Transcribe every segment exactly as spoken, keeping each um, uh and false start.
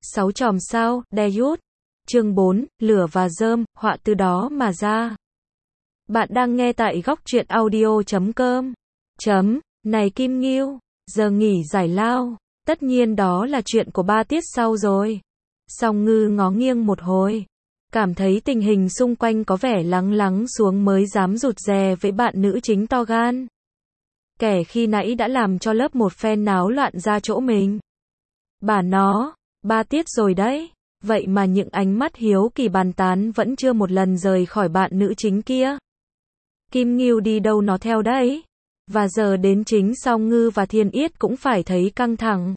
Sáu chòm sao, Deus. Chương bốn, lửa và rơm, họa từ đó mà ra. Bạn đang nghe tại góc truyện audio chấm com. Chấm, này Kim Ngưu, giờ nghỉ giải lao. Tất nhiên đó là chuyện của ba tiết sau rồi. Song Ngư ngó nghiêng một hồi. Cảm thấy tình hình xung quanh có vẻ lắng lắng xuống mới dám rụt rè với bạn nữ chính to gan. Kẻ khi nãy đã làm cho lớp một phen náo loạn ra chỗ mình. Bà nó, ba tiết rồi đấy. Vậy mà những ánh mắt hiếu kỳ bàn tán vẫn chưa một lần rời khỏi bạn nữ chính kia. Kim Ngưu đi đâu nó theo đấy. Và giờ đến chính Song Ngư và Thiên Yết cũng phải thấy căng thẳng.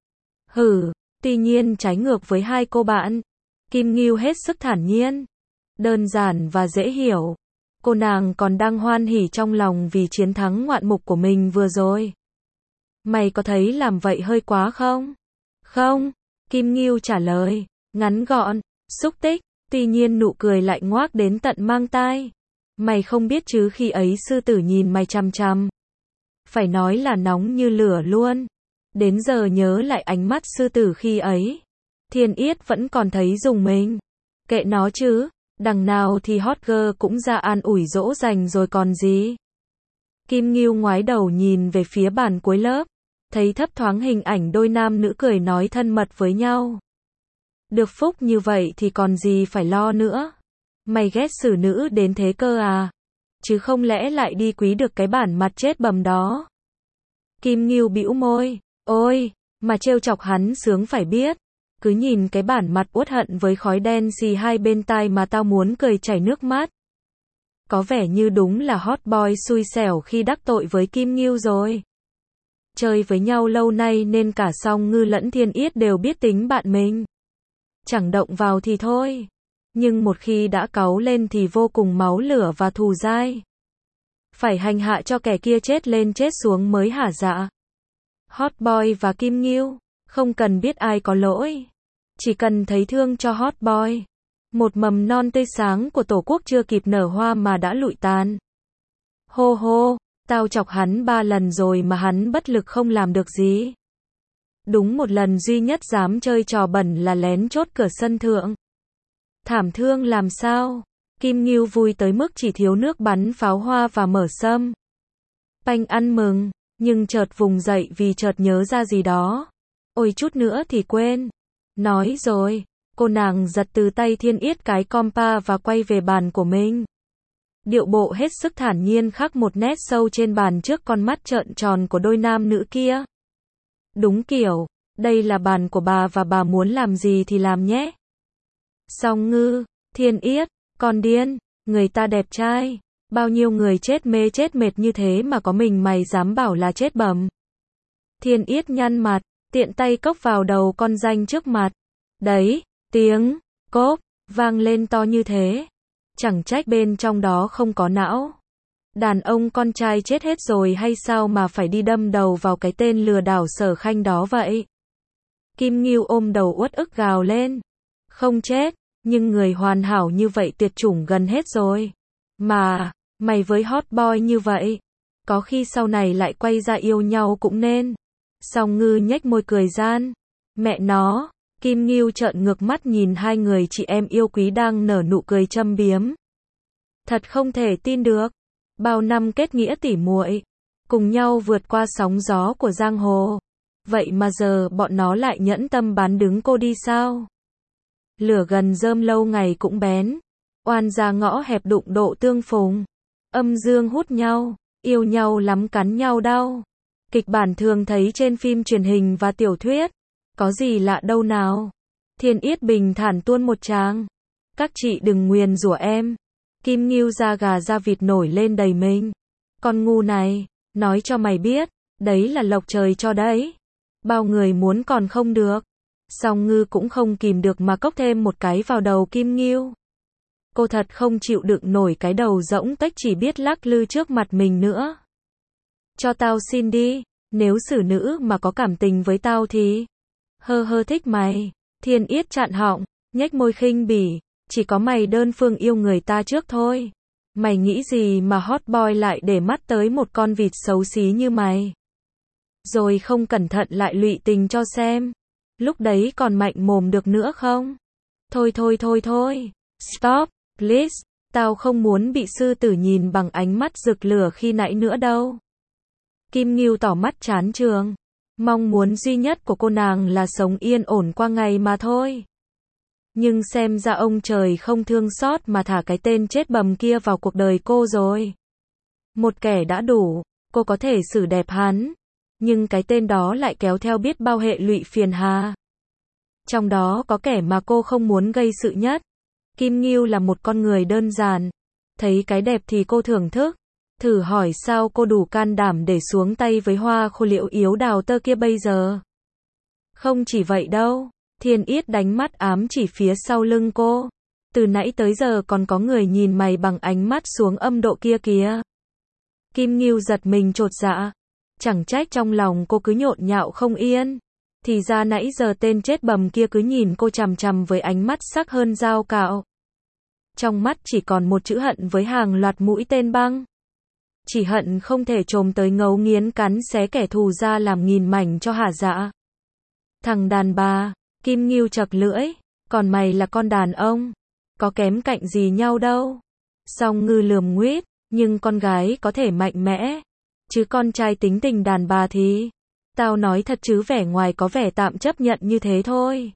Hử, tuy nhiên trái ngược với hai cô bạn. Kim Ngưu hết sức thản nhiên. Đơn giản và dễ hiểu. Cô nàng còn đang hoan hỉ trong lòng vì chiến thắng ngoạn mục của mình vừa rồi. Mày có thấy làm vậy hơi quá không? Không, Kim Ngưu trả lời, ngắn gọn, xúc tích, tuy nhiên nụ cười lại ngoác đến tận mang tai. Mày không biết chứ khi ấy sư tử nhìn mày chằm chằm. Phải nói là nóng như lửa luôn. Đến giờ nhớ lại ánh mắt sư tử khi ấy. Thiên Yết vẫn còn thấy rùng mình. Kệ nó chứ, đằng nào thì hot girl cũng ra an ủi dỗ dành rồi còn gì. Kim Ngưu ngoái đầu nhìn về phía bàn cuối lớp. Thấy thấp thoáng hình ảnh đôi nam nữ cười nói thân mật với nhau. Được phúc như vậy thì còn gì phải lo nữa. Mày ghét xử nữ đến thế cơ à? Chứ không lẽ lại đi quý được cái bản mặt chết bầm đó? Kim Ngưu bĩu môi. Ôi, mà trêu chọc hắn sướng phải biết. Cứ nhìn cái bản mặt uất hận với khói đen xì hai bên tai mà tao muốn cười chảy nước mắt. Có vẻ như đúng là hot boy xui xẻo khi đắc tội với Kim Ngưu rồi. Chơi với nhau lâu nay nên cả Song Ngư lẫn Thiên Yết đều biết tính bạn mình. Chẳng động vào thì thôi. Nhưng một khi đã cáu lên thì vô cùng máu lửa và thù dai. Phải hành hạ cho kẻ kia chết lên chết xuống mới hả dạ. Hot boy và Kim Ngưu, không cần biết ai có lỗi. Chỉ cần thấy thương cho hot boy. Một mầm non tươi sáng của tổ quốc chưa kịp nở hoa mà đã lụi tàn. Hô hô, tao chọc hắn ba lần rồi mà hắn bất lực không làm được gì. Đúng một lần duy nhất dám chơi trò bẩn là lén chốt cửa sân thượng. Thảm thương làm sao? Kim Ngưu vui tới mức chỉ thiếu nước bắn pháo hoa và mở sâm. Panh ăn mừng, nhưng chợt vùng dậy vì chợt nhớ ra gì đó. Ôi chút nữa thì quên. Nói rồi, cô nàng giật từ tay Thiên Yết cái compa và quay về bàn của mình. Điệu bộ hết sức thản nhiên khắc một nét sâu trên bàn trước con mắt trợn tròn của đôi nam nữ kia. Đúng kiểu, đây là bàn của bà và bà muốn làm gì thì làm nhé. Song Ngư, Thiên Yết, con điên, người ta đẹp trai. Bao nhiêu người chết mê chết mệt như thế mà có mình mày dám bảo là chết bầm. Thiên Yết nhăn mặt, tiện tay cốc vào đầu con danh trước mặt. Đấy, tiếng, cốp, vang lên to như thế. Chẳng trách bên trong đó không có não. Đàn ông con trai chết hết rồi hay sao mà phải đi đâm đầu vào cái tên lừa đảo Sở Khanh đó vậy? Kim Ngưu ôm đầu uất ức gào lên. Không chết, nhưng người hoàn hảo như vậy tuyệt chủng gần hết rồi. Mà, mày với hot boy như vậy, có khi sau này lại quay ra yêu nhau cũng nên. Song Ngư nhếch môi cười gian. Mẹ nó, Kim Ngưu trợn ngược mắt nhìn hai người chị em yêu quý đang nở nụ cười châm biếm. Thật không thể tin được. Bao năm kết nghĩa tỉ muội, cùng nhau vượt qua sóng gió của giang hồ. Vậy mà giờ bọn nó lại nhẫn tâm bán đứng cô đi sao? Lửa gần rơm lâu ngày cũng bén. Oan ra ngõ hẹp đụng độ tương phùng. Âm dương hút nhau, yêu nhau lắm cắn nhau đau. Kịch bản thường thấy trên phim truyền hình và tiểu thuyết. Có gì lạ đâu nào. Thiên Yết bình thản tuôn một tràng. Các chị đừng nguyền rủa em. Kim Ngưu da gà da vịt nổi lên đầy mình. Con ngu này, nói cho mày biết, đấy là lộc trời cho đấy. Bao người muốn còn không được. Song Ngư cũng không kìm được mà cốc thêm một cái vào đầu Kim Ngưu. Cô thật không chịu đựng nổi cái đầu rỗng tuếch chỉ biết lắc lư trước mặt mình nữa. Cho tao xin đi, nếu xử nữ mà có cảm tình với tao thì... Hơ hơ thích mày. Thiên Yết chặn họng, nhếch môi khinh bỉ. Chỉ có mày đơn phương yêu người ta trước thôi. Mày nghĩ gì mà hot boy lại để mắt tới một con vịt xấu xí như mày. Rồi không cẩn thận lại lụy tình cho xem. Lúc đấy còn mạnh mồm được nữa không? Thôi thôi thôi thôi. Stop, please. Tao không muốn bị sư tử nhìn bằng ánh mắt rực lửa khi nãy nữa đâu. Kim Ngưu tỏ mắt chán chường. Mong muốn duy nhất của cô nàng là sống yên ổn qua ngày mà thôi. Nhưng xem ra ông trời không thương xót mà thả cái tên chết bầm kia vào cuộc đời cô rồi. Một kẻ đã đủ, cô có thể xử đẹp hắn. Nhưng cái tên đó lại kéo theo biết bao hệ lụy phiền hà. Trong đó có kẻ mà cô không muốn gây sự nhất. Kim Ngưu là một con người đơn giản. Thấy cái đẹp thì cô thưởng thức. Thử hỏi sao cô đủ can đảm để xuống tay với hoa khô liễu yếu đào tơ kia bây giờ. Không chỉ vậy đâu. Thiên Yết đánh mắt ám chỉ phía sau lưng cô. Từ nãy tới giờ còn có người nhìn mày bằng ánh mắt xuống âm độ kia kìa. Kim Ngưu giật mình chột dạ. Chẳng trách trong lòng cô cứ nhộn nhạo không yên. Thì ra nãy giờ tên chết bầm kia cứ nhìn cô chằm chằm với ánh mắt sắc hơn dao cạo. Trong mắt chỉ còn một chữ hận với hàng loạt mũi tên băng. Chỉ hận không thể trồm tới ngấu nghiến cắn xé kẻ thù ra làm nghìn mảnh cho hả dạ. Thằng đàn bà, Kim Ngưu chật lưỡi, còn mày là con đàn ông, có kém cạnh gì nhau đâu. Song Ngư lườm nguýt, nhưng con gái có thể mạnh mẽ, chứ con trai tính tình đàn bà thì, tao nói thật chứ vẻ ngoài có vẻ tạm chấp nhận như thế thôi.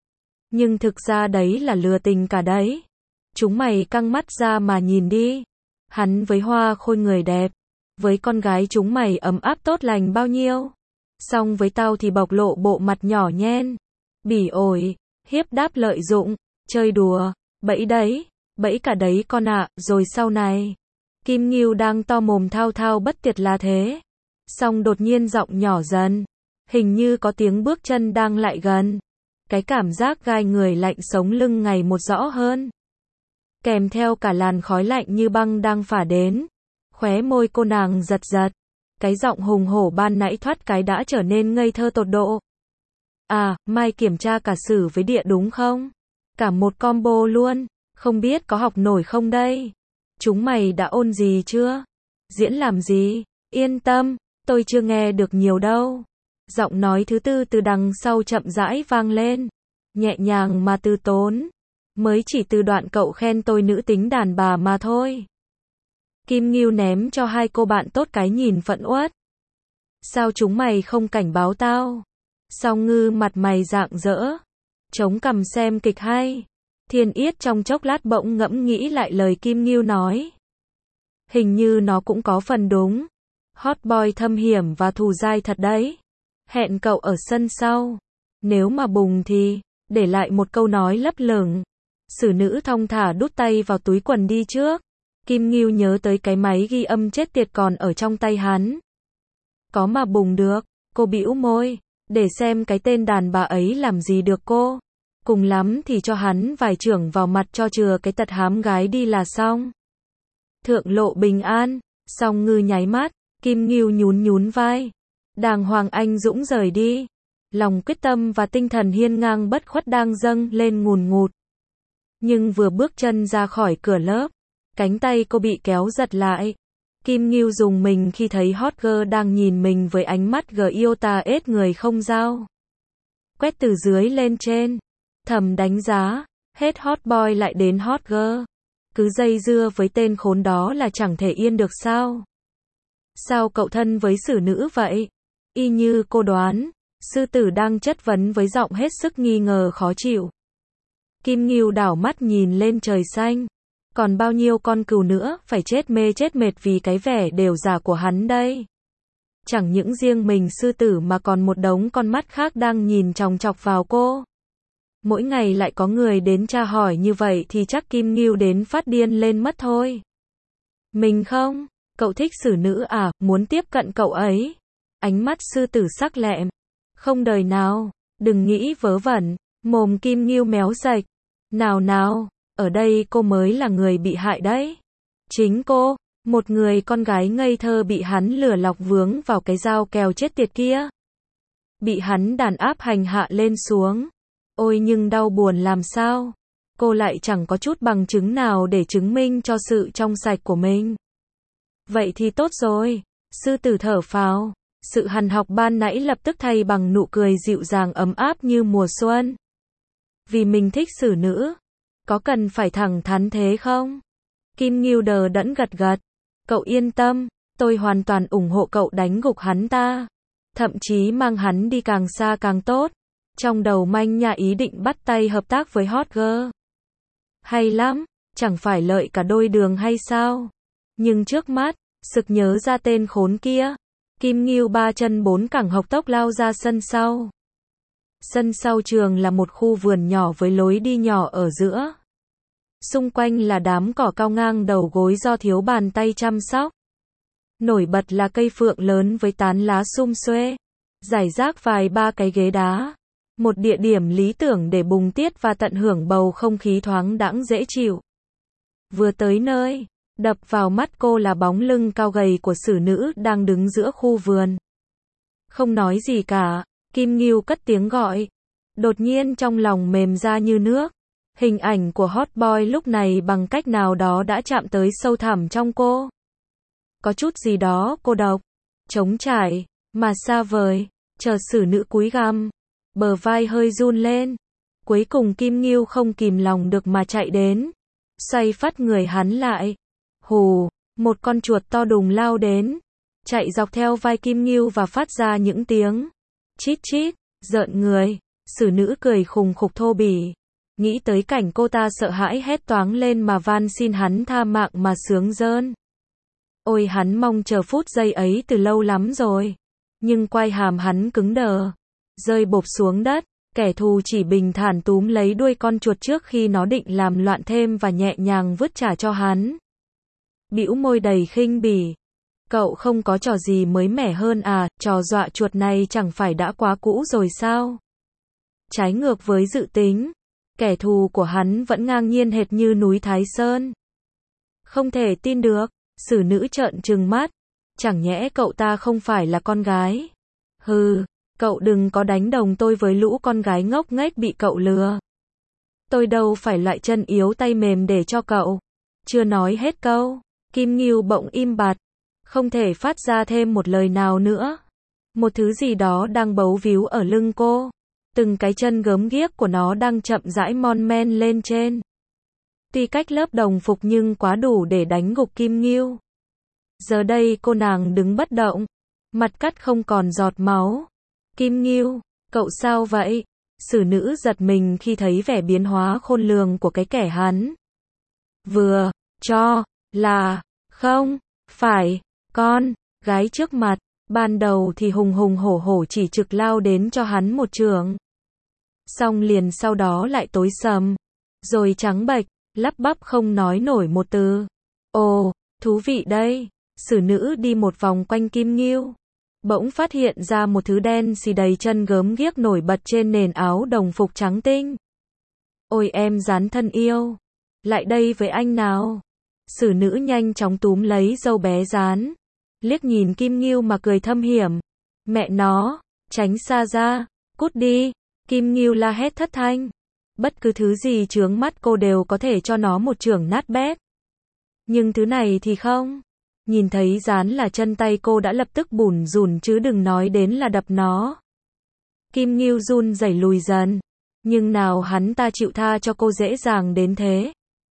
Nhưng thực ra đấy là lừa tình cả đấy. Chúng mày căng mắt ra mà nhìn đi. Hắn với hoa khôi người đẹp, với con gái chúng mày ấm áp tốt lành bao nhiêu. Song với tao thì bộc lộ bộ mặt nhỏ nhen, bỉ ổi, hiếp đáp lợi dụng, chơi đùa, bẫy đấy, bẫy cả đấy con ạ, rồi sau này. Kim Ngưu đang to mồm thao thao bất tuyệt là thế. Song đột nhiên giọng nhỏ dần, hình như có tiếng bước chân đang lại gần. Cái cảm giác gai người lạnh sống lưng ngày một rõ hơn. Kèm theo cả làn khói lạnh như băng đang phả đến. Khóe môi cô nàng giật giật. Cái giọng hùng hổ ban nãy thoát cái đã trở nên ngây thơ tột độ. À, mai kiểm tra cả sử với địa đúng không? Cả một combo luôn, không biết có học nổi không đây? Chúng mày đã ôn gì chưa? Diễn làm gì? Yên tâm, tôi chưa nghe được nhiều đâu. Giọng nói thứ tư từ đằng sau chậm rãi vang lên. Nhẹ nhàng mà từ tốn. Mới chỉ từ đoạn cậu khen tôi nữ tính đàn bà mà thôi. Kim Ngưu ném cho hai cô bạn tốt cái nhìn phẫn uất. Sao chúng mày không cảnh báo tao? Song Ngư mặt mày rạng rỡ. Chống cằm xem kịch hay. Thiên Yết trong chốc lát bỗng ngẫm nghĩ lại lời Kim Ngưu nói. Hình như nó cũng có phần đúng. Hot boy thâm hiểm và thù dai thật đấy. Hẹn cậu ở sân sau. Nếu mà bùng thì, để lại một câu nói lấp lửng. Sử nữ thong thả đút tay vào túi quần đi trước. Kim Ngưu nhớ tới cái máy ghi âm chết tiệt còn ở trong tay hắn. Có mà bùng được, cô bĩu môi, để xem cái tên đàn bà ấy làm gì được cô. Cùng lắm thì cho hắn vài chưởng vào mặt cho chừa cái tật hám gái đi là xong. Thượng lộ bình an, Song Ngư nháy mắt, Kim Ngưu nhún nhún vai. Đàng hoàng anh dũng rời đi. Lòng quyết tâm và tinh thần hiên ngang bất khuất đang dâng lên ngùn ngụt. Nhưng vừa bước chân ra khỏi cửa lớp, cánh tay cô bị kéo giật lại. Kim Ngưu dùng mình khi thấy hot girl đang nhìn mình với ánh mắt gờ yêu ta ết người không dao. Quét từ dưới lên trên, thầm đánh giá, hết hot boy lại đến hot girl. Cứ dây dưa với tên khốn đó là chẳng thể yên được sao? Sao cậu thân với sử nữ vậy? Y như cô đoán, sư tử đang chất vấn với giọng hết sức nghi ngờ khó chịu. Kim Ngưu đảo mắt nhìn lên trời xanh. Còn bao nhiêu con cừu nữa phải chết mê chết mệt vì cái vẻ đều giả của hắn đây. Chẳng những riêng mình sư tử mà còn một đống con mắt khác đang nhìn chòng chọc vào cô. Mỗi ngày lại có người đến tra hỏi như vậy thì chắc Kim Ngưu đến phát điên lên mất thôi. Mình không, cậu thích sử nữ à, muốn tiếp cận cậu ấy. Ánh mắt sư tử sắc lẹm. Không đời nào, đừng nghĩ vớ vẩn, mồm Kim Ngưu méo sạch. Nào nào, ở đây cô mới là người bị hại đấy. Chính cô, một người con gái ngây thơ bị hắn lừa lọc vướng vào cái dao kèo chết tiệt kia. Bị hắn đàn áp hành hạ lên xuống. Ôi nhưng đau buồn làm sao. Cô lại chẳng có chút bằng chứng nào để chứng minh cho sự trong sạch của mình. Vậy thì tốt rồi. Sư tử thở phào. Sự hằn học ban nãy lập tức thay bằng nụ cười dịu dàng ấm áp như mùa xuân. Vì mình thích xử nữ. Có cần phải thẳng thắn thế không? Kim Ngưu đờ đẫn gật gật. Cậu yên tâm, tôi hoàn toàn ủng hộ cậu đánh gục hắn ta. Thậm chí mang hắn đi càng xa càng tốt. Trong đầu manh nha ý định bắt tay hợp tác với Hot Girl. Hay lắm, chẳng phải lợi cả đôi đường hay sao? Nhưng trước mắt, sực nhớ ra tên khốn kia. Kim Ngưu ba chân bốn cẳng hộc tốc lao ra sân sau. Sân sau trường là một khu vườn nhỏ với lối đi nhỏ ở giữa. Xung quanh là đám cỏ cao ngang đầu gối do thiếu bàn tay chăm sóc. Nổi bật là cây phượng lớn với tán lá sum xuê. Rải rác vài ba cái ghế đá. Một địa điểm lý tưởng để bùng tiết và tận hưởng bầu không khí thoáng đãng dễ chịu. Vừa tới nơi, đập vào mắt cô là bóng lưng cao gầy của xử nữ đang đứng giữa khu vườn. Không nói gì cả, Kim Ngưu cất tiếng gọi. Đột nhiên trong lòng mềm ra như nước. Hình ảnh của hot boy lúc này bằng cách nào đó đã chạm tới sâu thẳm trong cô. Có chút gì đó cô độc, trống trải, mà xa vời, chờ xử nữ cúi gằm. Bờ vai hơi run lên. Cuối cùng Kim Ngưu không kìm lòng được mà chạy đến. Xoay phát người hắn lại. Hù, một con chuột to đùng lao đến. Chạy dọc theo vai Kim Ngưu và phát ra những tiếng chít chít, rợn người. Xử nữ cười khùng khục thô bỉ. Nghĩ tới cảnh cô ta sợ hãi hét toáng lên mà van xin hắn tha mạng mà sướng rơn. Ôi hắn mong chờ phút giây ấy từ lâu lắm rồi. Nhưng quai hàm hắn cứng đờ. Rơi bộp xuống đất, kẻ thù chỉ bình thản túm lấy đuôi con chuột trước khi nó định làm loạn thêm và nhẹ nhàng vứt trả cho hắn. Bĩu môi đầy khinh bỉ. Cậu không có trò gì mới mẻ hơn à, trò dọa chuột này chẳng phải đã quá cũ rồi sao? Trái ngược với dự tính, kẻ thù của hắn vẫn ngang nhiên hệt như núi Thái Sơn. Không thể tin được, xử nữ trợn trừng mắt. Chẳng nhẽ cậu ta không phải là con gái? Hừ. Cậu đừng có đánh đồng tôi với lũ con gái ngốc nghếch bị cậu lừa. Tôi đâu phải loại chân yếu tay mềm để cho cậu. Chưa nói hết câu, Kim Ngưu bỗng im bặt, không thể phát ra thêm một lời nào nữa. Một thứ gì đó đang bấu víu ở lưng cô. Từng cái chân gớm ghiếc của nó đang chậm rãi mon men lên trên. Tuy cách lớp đồng phục nhưng quá đủ để đánh gục Kim Ngưu. Giờ đây cô nàng đứng bất động, mặt cắt không còn giọt máu. Kim Ngưu, cậu sao vậy? Xử nữ giật mình khi thấy vẻ biến hóa khôn lường của cái kẻ hắn vừa cho là không phải con gái trước mặt. Ban đầu thì hùng hùng hổ hổ chỉ trực lao đến cho hắn một chưởng. Xong liền sau đó lại tối sầm, rồi trắng bệch, lắp bắp không nói nổi một từ. Ồ, thú vị đây. Xử nữ đi một vòng quanh Kim Ngưu. Bỗng phát hiện ra một thứ đen xì đầy chân gớm ghiếc nổi bật trên nền áo đồng phục trắng tinh. Ôi em rán thân yêu, lại đây với anh nào. Xử nữ nhanh chóng túm lấy dâu bé rán, liếc nhìn Kim Ngưu mà cười thâm hiểm. Mẹ nó, tránh xa ra, cút đi. Kim Ngưu la hét thất thanh. Bất cứ thứ gì chướng mắt cô đều có thể cho nó một chưởng nát bét. Nhưng thứ này thì không. Nhìn thấy dán là chân tay cô đã lập tức bủn rủn chứ đừng nói đến là đập nó. Kim Ngưu run rẩy lùi dần. Nhưng nào hắn ta chịu tha cho cô dễ dàng đến thế.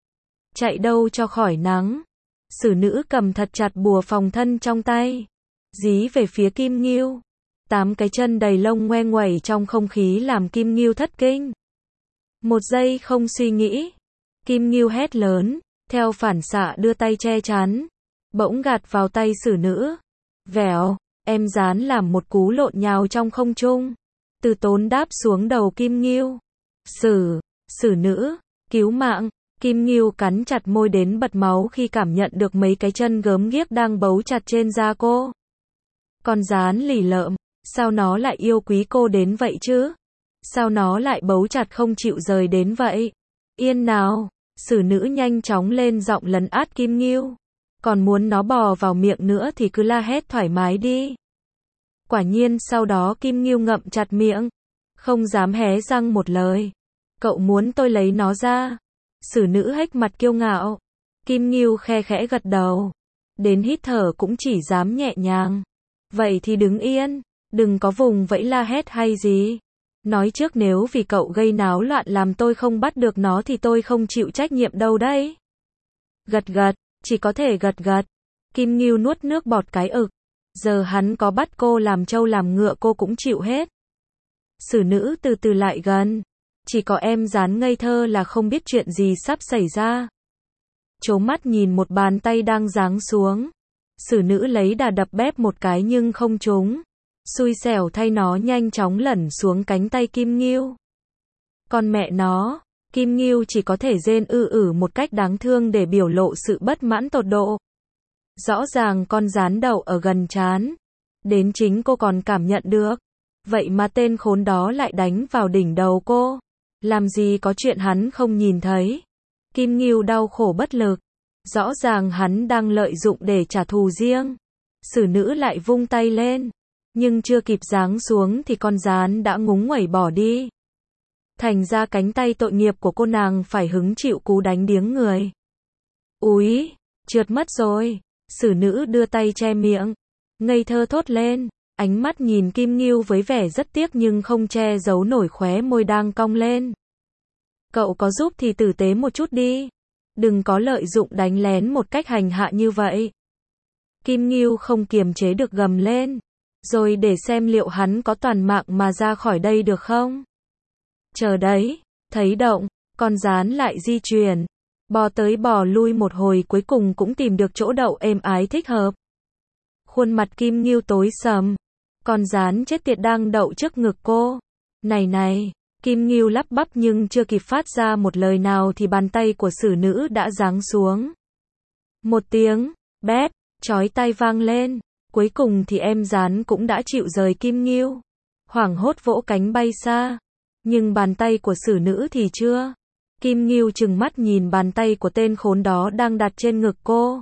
Chạy đâu cho khỏi nắng. Xử nữ cầm thật chặt bùa phòng thân trong tay. Dí về phía Kim Ngưu. Tám cái chân đầy lông ngoe nguẩy trong không khí làm Kim Ngưu thất kinh. Một giây không suy nghĩ. Kim Ngưu hét lớn, theo phản xạ đưa tay che chắn. Bỗng gạt vào tay xử nữ. Vèo, em dán làm một cú lộn nhào trong không trung. Từ tốn đáp xuống đầu Kim Ngưu. Xử, xử nữ, cứu mạng. Kim Ngưu cắn chặt môi đến bật máu khi cảm nhận được mấy cái chân gớm ghiếc đang bấu chặt trên da cô. Con dán lì lợm, sao nó lại yêu quý cô đến vậy chứ? Sao nó lại bấu chặt không chịu rời đến vậy? Yên nào, xử nữ nhanh chóng lên giọng lấn át Kim Ngưu. Còn muốn nó bò vào miệng nữa thì cứ la hét thoải mái đi. Quả nhiên sau đó Kim Ngưu ngậm chặt miệng, không dám hé răng một lời. Cậu muốn tôi lấy nó ra? Xử nữ hếch mặt kiêu ngạo. Kim Ngưu khe khẽ gật đầu. Đến hít thở cũng chỉ dám nhẹ nhàng. Vậy thì đứng yên, đừng có vùng vẫy la hét hay gì. Nói trước nếu vì cậu gây náo loạn làm tôi không bắt được nó thì tôi không chịu trách nhiệm đâu đấy. Gật gật, chỉ có thể gật gật. Kim Ngưu nuốt nước bọt cái ực. Giờ hắn có bắt cô làm trâu làm ngựa cô cũng chịu hết. Xử nữ từ từ lại gần. Chỉ có em dán ngây thơ là không biết chuyện gì sắp xảy ra. Chố mắt nhìn một bàn tay đang giáng xuống. Xử nữ lấy đà đập bép một cái nhưng không trúng. Xui xẻo thay nó nhanh chóng lẩn xuống cánh tay Kim Ngưu. Con mẹ nó, Kim Ngưu chỉ có thể rên ư ử một cách đáng thương để biểu lộ sự bất mãn tột độ. Rõ ràng con gián đậu ở gần trán. Đến chính cô còn cảm nhận được. Vậy mà tên khốn đó lại đánh vào đỉnh đầu cô. Làm gì có chuyện hắn không nhìn thấy. Kim Ngưu đau khổ bất lực. Rõ ràng hắn đang lợi dụng để trả thù riêng. Xử nữ lại vung tay lên. Nhưng chưa kịp giáng xuống thì con gián đã ngúng nguẩy bỏ đi. Thành ra cánh tay tội nghiệp của cô nàng phải hứng chịu cú đánh điếng người. Úi, trượt mất rồi. Xử nữ đưa tay che miệng. Ngây thơ thốt lên. Ánh mắt nhìn Kim Ngưu với vẻ rất tiếc nhưng không che giấu nổi khóe môi đang cong lên. Cậu có giúp thì tử tế một chút đi. Đừng có lợi dụng đánh lén một cách hành hạ như vậy. Kim Ngưu không kiềm chế được gầm lên. Rồi để xem liệu hắn có toàn mạng mà ra khỏi đây được không? Chờ đấy, thấy động, con gián lại di chuyển. Bò tới bò lui một hồi cuối cùng cũng tìm được chỗ đậu êm ái thích hợp. Khuôn mặt Kim Ngưu tối sầm. Con gián chết tiệt đang đậu trước ngực cô. Này này, Kim Ngưu lắp bắp nhưng chưa kịp phát ra một lời nào thì bàn tay của xử nữ đã giáng xuống. Một tiếng, bép, chói tai vang lên. Cuối cùng thì em gián cũng đã chịu rời Kim Ngưu. Hoảng hốt vỗ cánh bay xa. Nhưng bàn tay của xử nữ thì chưa. Kim Ngưu trừng mắt nhìn bàn tay của tên khốn đó đang đặt trên ngực cô.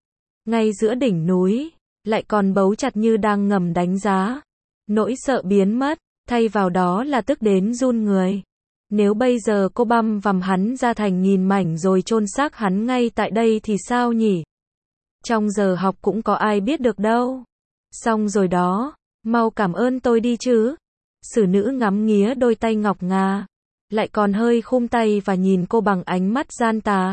Ngay giữa đỉnh núi, lại còn bấu chặt như đang ngầm đánh giá. Nỗi sợ biến mất, thay vào đó là tức đến run người. Nếu bây giờ cô băm vằm hắn ra thành nghìn mảnh rồi chôn xác hắn ngay tại đây thì sao nhỉ? Trong giờ học cũng có ai biết được đâu. Xong rồi đó, mau cảm ơn tôi đi chứ. Xử nữ ngắm nghía đôi tay ngọc ngà. Lại còn hơi khum tay và nhìn cô bằng ánh mắt gian tà.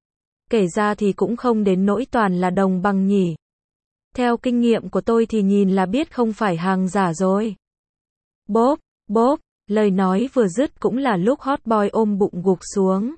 Kể ra thì cũng không đến nỗi toàn là đồng bằng nhỉ. Theo kinh nghiệm của tôi thì nhìn là biết không phải hàng giả rồi. Bốp, bốp, lời nói vừa dứt cũng là lúc hot boy ôm bụng gục xuống.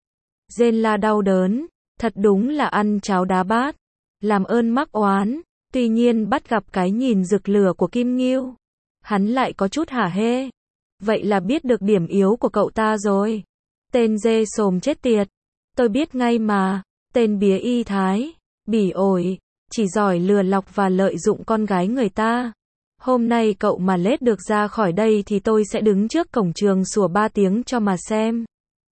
Rên la đau đớn, thật đúng là ăn cháo đá bát. Làm ơn mắc oán, tuy nhiên bắt gặp cái nhìn rực lửa của Kim Ngưu. Hắn lại có chút hả hê. Vậy là biết được điểm yếu của cậu ta rồi. Tên dê sồm chết tiệt. Tôi biết ngay mà, tên bía y thái, bỉ ổi, chỉ giỏi lừa lọc và lợi dụng con gái người ta. Hôm nay cậu mà lết được ra khỏi đây thì tôi sẽ đứng trước cổng trường sủa ba tiếng cho mà xem.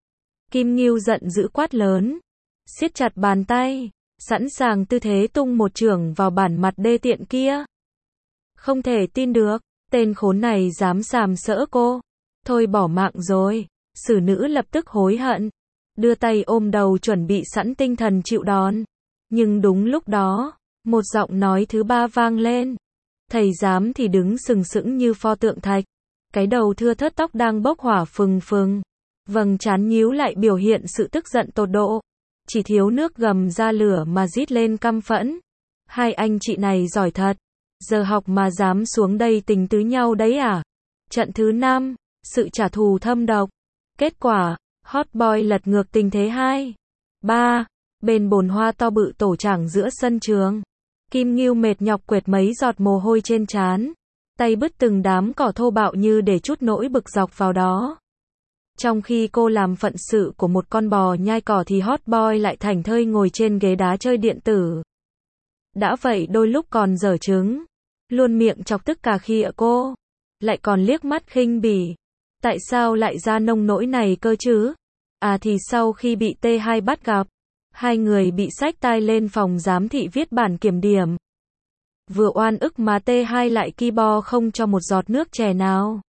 Kim Ngưu giận dữ quát lớn, siết chặt bàn tay, sẵn sàng tư thế tung một chưởng vào bản mặt đê tiện kia. Không thể tin được, tên khốn này dám sàm sỡ cô. Thôi bỏ mạng rồi. Xử nữ lập tức hối hận, đưa tay ôm đầu chuẩn bị sẵn tinh thần chịu đòn. Nhưng đúng lúc đó, một giọng nói thứ ba vang lên. Thầy giám thì đứng sừng sững như pho tượng thạch. Cái đầu thưa thớt tóc đang bốc hỏa phừng phừng. Vầng trán nhíu lại biểu hiện sự tức giận tột độ. Chỉ thiếu nước gầm ra lửa mà rít lên căm phẫn. Hai anh chị này giỏi thật. Giờ học mà dám xuống đây tình tứ nhau đấy à? Trận thứ năm, sự trả thù thâm độc. Kết quả, hot boy lật ngược tình thế hai. ba. Bên bồn hoa to bự tổ chảng giữa sân trường. Kim Ngưu mệt nhọc quệt mấy giọt mồ hôi trên trán. Tay bứt từng đám cỏ thô bạo như để trút nỗi bực dọc vào đó. Trong khi cô làm phận sự của một con bò nhai cỏ thì hot boy lại thảnh thơi ngồi trên ghế đá chơi điện tử. Đã vậy đôi lúc còn dở trứng. Luôn miệng chọc tức cả khi ở cô. Lại còn liếc mắt khinh bỉ. Tại sao lại ra nông nỗi này cơ chứ? À thì sau khi bị T hai bắt gặp, hai người bị xách tai lên phòng giám thị viết bản kiểm điểm. Vừa oan ức mà T hai lại ki bo không cho một giọt nước chè nào.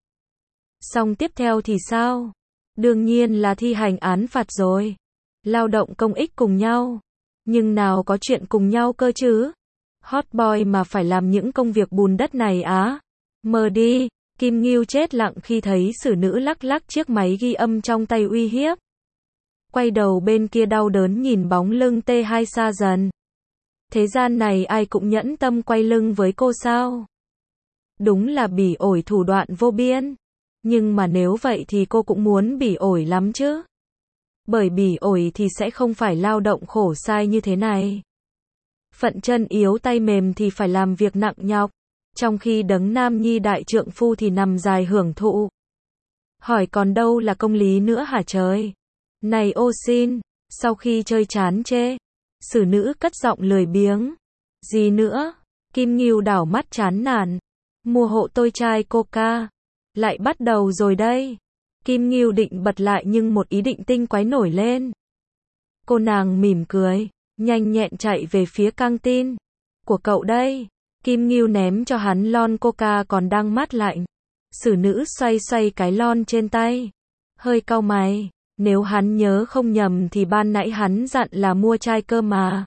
Xong tiếp theo thì sao? Đương nhiên là thi hành án phạt rồi. Lao động công ích cùng nhau. Nhưng nào có chuyện cùng nhau cơ chứ? Hot boy mà phải làm những công việc bùn đất này á. Mờ đi. Kim Ngưu chết lặng khi thấy xử nữ lắc lắc chiếc máy ghi âm trong tay uy hiếp. Quay đầu bên kia đau đớn nhìn bóng lưng T hai xa dần. Thế gian này ai cũng nhẫn tâm quay lưng với cô sao? Đúng là bỉ ổi thủ đoạn vô biên. Nhưng mà nếu vậy thì cô cũng muốn bỉ ổi lắm chứ. Bởi bỉ ổi thì sẽ không phải lao động khổ sai như thế này. Phận chân yếu tay mềm thì phải làm việc nặng nhọc. Trong khi đấng nam nhi đại trượng phu thì nằm dài hưởng thụ. Hỏi còn đâu là công lý nữa hả trời? Này ô xin, sau khi chơi chán chê, xử nữ cất giọng lười biếng. Gì nữa? Kim Ngưu đảo mắt chán nản. Mua hộ tôi chai coca. Lại bắt đầu rồi đây. Kim Ngưu định bật lại nhưng một ý định tinh quái nổi lên. Cô nàng mỉm cười, nhanh nhẹn chạy về phía căng tin. Của cậu đây. Kim Ngưu ném cho hắn lon coca còn đang mát lạnh. Xử nữ xoay xoay cái lon trên tay. Hơi cau mày. Nếu hắn nhớ không nhầm thì ban nãy hắn dặn là mua chai cơ mà.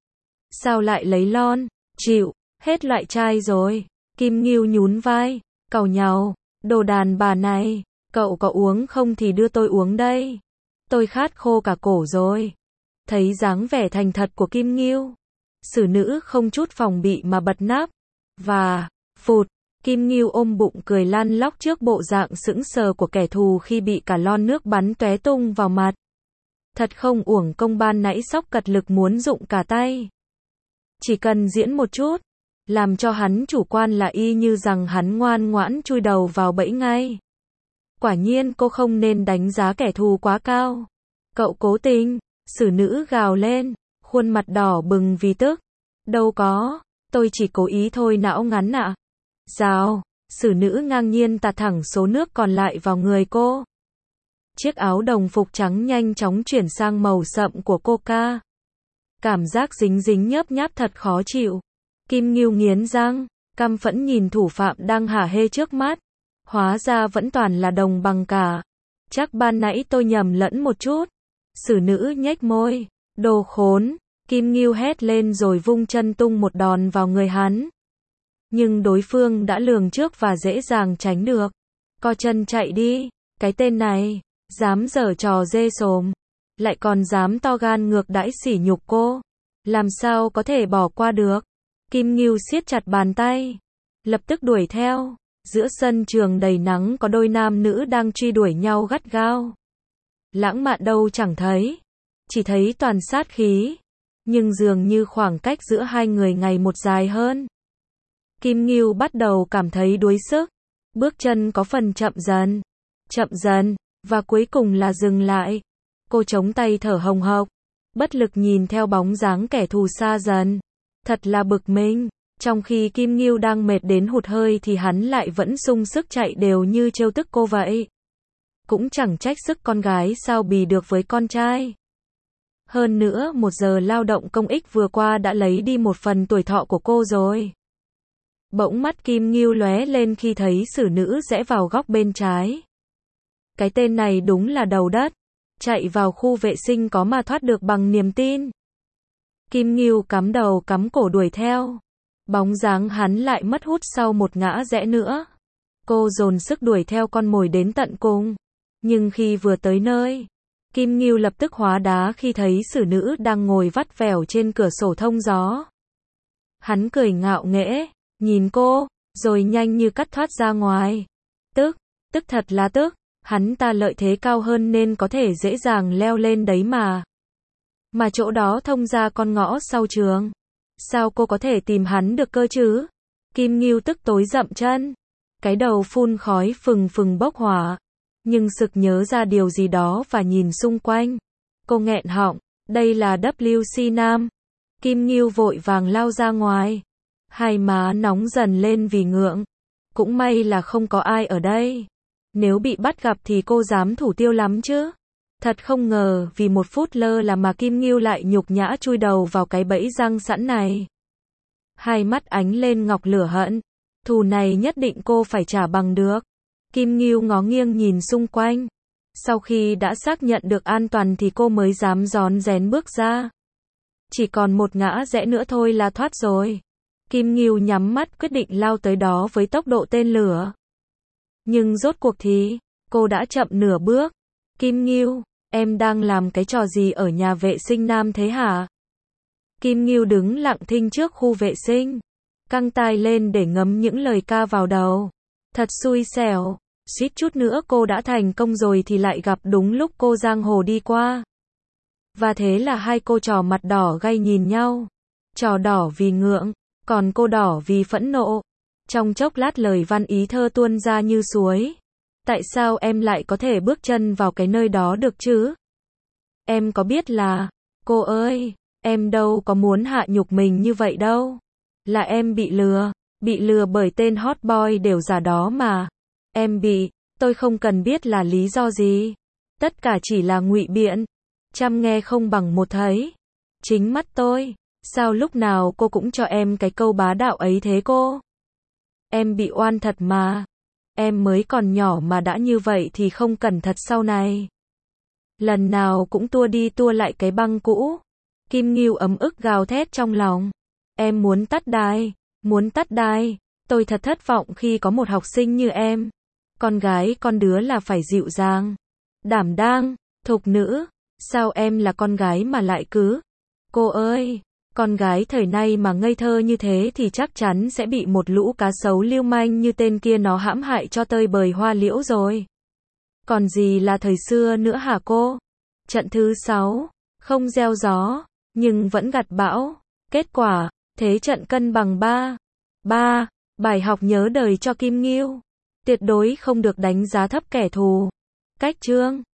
Sao lại lấy lon? Chịu, hết loại chai rồi. Kim Ngưu nhún vai, càu nhàu. Đồ đàn bà này, cậu có uống không thì đưa tôi uống đây. Tôi khát khô cả cổ rồi. Thấy dáng vẻ thành thật của Kim Ngưu, xử nữ không chút phòng bị mà bật nắp. Và, phụt, Kim Ngưu ôm bụng cười lăn lóc trước bộ dạng sững sờ của kẻ thù khi bị cả lon nước bắn tóe tung vào mặt. Thật không uổng công ban nãy sóc cật lực muốn dụng cả tay. Chỉ cần diễn một chút, làm cho hắn chủ quan là y như rằng hắn ngoan ngoãn chui đầu vào bẫy ngay. Quả nhiên cô không nên đánh giá kẻ thù quá cao. Cậu cố tình, xử nữ gào lên, khuôn mặt đỏ bừng vì tức. Đâu có, tôi chỉ cố ý thôi não ngắn ạ. À. Rào, xử nữ ngang nhiên tạt thẳng số nước còn lại vào người cô. Chiếc áo đồng phục trắng nhanh chóng chuyển sang màu sậm của coca. Cảm giác dính dính nhớp nháp thật khó chịu. Kim Ngưu nghiến răng, căm phẫn nhìn thủ phạm đang hả hê trước mắt. Hóa ra vẫn toàn là đồng bằng cả. Chắc ban nãy tôi nhầm lẫn một chút. Xử nữ nhếch môi, đồ khốn. Kim Ngưu hét lên rồi vung chân tung một đòn vào người hắn. Nhưng đối phương đã lường trước và dễ dàng tránh được. Co chân chạy đi, cái tên này, dám giở trò dê sồm. Lại còn dám to gan ngược đãi sỉ nhục cô. Làm sao có thể bỏ qua được. Kim Ngưu siết chặt bàn tay, lập tức đuổi theo. Giữa sân trường đầy nắng có đôi nam nữ đang truy đuổi nhau gắt gao. Lãng mạn đâu chẳng thấy, chỉ thấy toàn sát khí. Nhưng dường như khoảng cách giữa hai người ngày một dài hơn. Kim Ngưu bắt đầu cảm thấy đuối sức, bước chân có phần chậm dần, chậm dần, và cuối cùng là dừng lại. Cô chống tay thở hồng hộc, bất lực nhìn theo bóng dáng kẻ thù xa dần. Thật là bực mình, trong khi Kim Ngưu đang mệt đến hụt hơi thì hắn lại vẫn sung sức chạy đều như trêu tức cô vậy. Cũng chẳng trách sức con gái sao bì được với con trai. Hơn nữa một giờ lao động công ích vừa qua đã lấy đi một phần tuổi thọ của cô rồi. Bỗng mắt Kim Ngưu lóe lên khi thấy xử nữ rẽ vào góc bên trái. Cái tên này đúng là đầu đất. Chạy vào khu vệ sinh có mà thoát được bằng niềm tin. Kim Ngưu cắm đầu cắm cổ đuổi theo. Bóng dáng hắn lại mất hút sau một ngã rẽ nữa. Cô dồn sức đuổi theo con mồi đến tận cùng. Nhưng khi vừa tới nơi, Kim Ngưu lập tức hóa đá khi thấy xử nữ đang ngồi vắt vẻo trên cửa sổ thông gió. Hắn cười ngạo nghễ, nhìn cô, rồi nhanh như cắt thoát ra ngoài. Tức, tức thật là tức, hắn ta lợi thế cao hơn nên có thể dễ dàng leo lên đấy mà. Mà chỗ đó thông ra con ngõ sau trường. Sao cô có thể tìm hắn được cơ chứ? Kim Ngưu tức tối dậm chân. Cái đầu phun khói phừng phừng bốc hỏa. Nhưng sực nhớ ra điều gì đó và nhìn xung quanh. Cô nghẹn họng, đây là W C Nam. Kim Ngưu vội vàng lao ra ngoài. Hai má nóng dần lên vì ngượng. Cũng may là không có ai ở đây. Nếu bị bắt gặp thì cô dám thủ tiêu lắm chứ. Thật không ngờ vì một phút lơ là mà Kim Ngưu lại nhục nhã chui đầu vào cái bẫy răng sẵn này. Hai mắt ánh lên ngọc lửa hận. Thù này nhất định cô phải trả bằng được. Kim Ngưu ngó nghiêng nhìn xung quanh. Sau khi đã xác nhận được an toàn thì cô mới dám rón rén bước ra. Chỉ còn một ngã rẽ nữa thôi là thoát rồi. Kim Ngưu nhắm mắt quyết định lao tới đó với tốc độ tên lửa. Nhưng rốt cuộc thì, cô đã chậm nửa bước. Kim Ngưu, em đang làm cái trò gì ở nhà vệ sinh nam thế hả? Kim Ngưu đứng lặng thinh trước khu vệ sinh, căng tai lên để ngấm những lời ca vào đầu. Thật xui xẻo, suýt chút nữa cô đã thành công rồi thì lại gặp đúng lúc cô giang hồ đi qua. Và thế là hai cô trò mặt đỏ gay nhìn nhau. Trò đỏ vì ngượng, còn cô đỏ vì phẫn nộ. Trong chốc lát lời văn ý thơ tuôn ra như suối. Tại sao em lại có thể bước chân vào cái nơi đó được chứ? Em có biết là, cô ơi, em đâu có muốn hạ nhục mình như vậy đâu. Là em bị lừa, bị lừa bởi tên hot boy đều giả đó mà. Em bị, tôi không cần biết là lý do gì. Tất cả chỉ là ngụy biện. Trăm nghe không bằng một thấy. Chính mắt tôi, sao lúc nào cô cũng cho em cái câu bá đạo ấy thế cô? Em bị oan thật mà. Em mới còn nhỏ mà đã như vậy thì không cẩn thận sau này. Lần nào cũng tua đi tua lại cái băng cũ. Kim Ngưu ấm ức gào thét trong lòng. Em muốn tắt đài, muốn tắt đài. Tôi thật thất vọng khi có một học sinh như em. Con gái con đứa là phải dịu dàng, đảm đang, thục nữ. Sao em là con gái mà lại cứ... Cô ơi, con gái thời nay mà ngây thơ như thế thì chắc chắn sẽ bị một lũ cá sấu lưu manh như tên kia nó hãm hại cho tơi bời hoa liễu rồi. Còn gì là thời xưa nữa hả cô? Trận thứ sáu, không gieo gió, nhưng vẫn gặt bão. Kết quả, thế trận cân bằng ba. ba. Bài học nhớ đời cho Kim Ngưu. Tuyệt đối không được đánh giá thấp kẻ thù. Cách chương